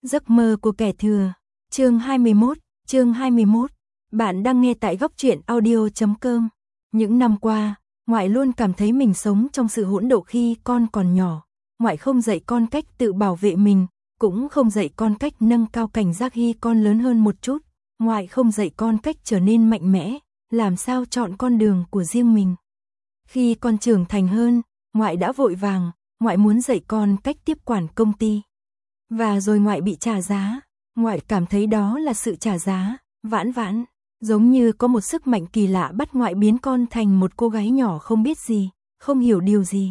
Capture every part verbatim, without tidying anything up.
Giấc mơ của kẻ thừa. Chương hai mươi mốt, chương hai mươi mốt. Bạn đang nghe tại góc truyện audio chấm com. Những năm qua, ngoại luôn cảm thấy mình sống trong sự hỗn độn khi con còn nhỏ. Ngoại không dạy con cách tự bảo vệ mình, cũng không dạy con cách nâng cao cảnh giác khi con lớn hơn một chút. Ngoại không dạy con cách trở nên mạnh mẽ, làm sao chọn con đường của riêng mình. Khi con trưởng thành hơn, ngoại đã vội vàng, ngoại muốn dạy con cách tiếp quản công ty. Và rồi ngoại bị trả giá, ngoại cảm thấy đó là sự trả giá, vãn vãn, giống như có một sức mạnh kỳ lạ bắt ngoại biến con thành một cô gái nhỏ không biết gì, không hiểu điều gì.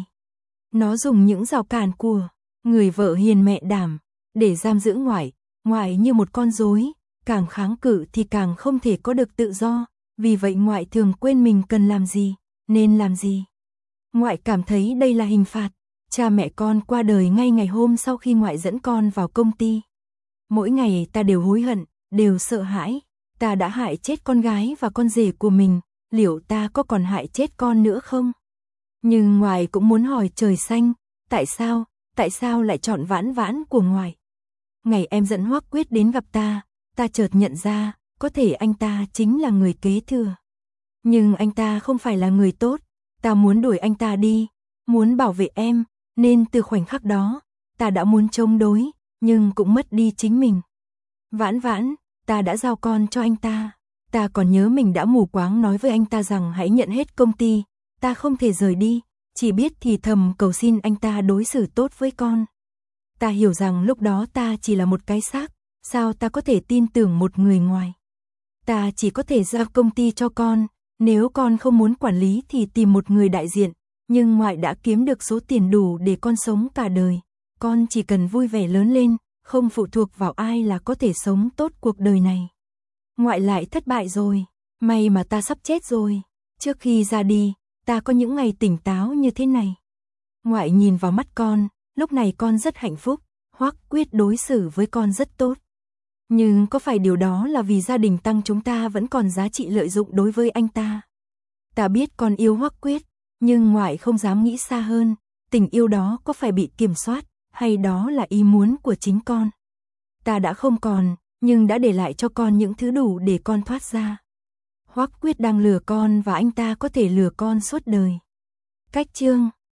Nó dùng những rào cản của người vợ hiền mẹ đảm để giam giữ ngoại, ngoại như một con rối, càng kháng cự thì càng không thể có được tự do, vì vậy ngoại thường quên mình cần làm gì, nên làm gì. Ngoại cảm thấy đây là hình phạt. Cha mẹ con qua đời ngay ngày hôm sau khi ngoại dẫn con vào công ty. Mỗi ngày ta đều hối hận, đều sợ hãi, ta đã hại chết con gái và con rể của mình, liệu ta có còn hại chết con nữa không? Nhưng ngoại cũng muốn hỏi trời xanh, tại sao, tại sao lại chọn vãn vãn của ngoại? Ngày em dẫn Hoắc Quyết đến gặp ta, ta chợt nhận ra, có thể anh ta chính là người kế thừa. Nhưng anh ta không phải là người tốt, ta muốn đuổi anh ta đi, muốn bảo vệ em. Nên từ khoảnh khắc đó, ta đã muốn chống đối, nhưng cũng mất đi chính mình. Vãn vãn, ta đã giao con cho anh ta. Ta còn nhớ mình đã mù quáng nói với anh ta rằng hãy nhận hết công ty. Ta không thể rời đi, chỉ biết thì thầm cầu xin anh ta đối xử tốt với con. Ta hiểu rằng lúc đó ta chỉ là một cái xác, sao ta có thể tin tưởng một người ngoài. Ta chỉ có thể giao công ty cho con, nếu con không muốn quản lý thì tìm một người đại diện. Nhưng ngoại đã kiếm được số tiền đủ để con sống cả đời. Con chỉ cần vui vẻ lớn lên, không phụ thuộc vào ai là có thể sống tốt cuộc đời này. Ngoại lại thất bại rồi, may mà ta sắp chết rồi. Trước khi ra đi, ta có những ngày tỉnh táo như thế này. Ngoại nhìn vào mắt con, lúc này con rất hạnh phúc, Hoắc Quyết đối xử với con rất tốt. Nhưng có phải điều đó là vì gia đình Tăng chúng ta vẫn còn giá trị lợi dụng đối với anh ta? Ta biết con yêu Hoắc Quyết. Nhưng ngoại không dám nghĩ xa hơn, tình yêu đó có phải bị kiểm soát, hay đó là ý muốn của chính con. Ta đã không còn, nhưng đã để lại cho con những thứ đủ để con thoát ra. Hoắc Quyết đang lừa con và anh ta có thể lừa con suốt đời. Cách chương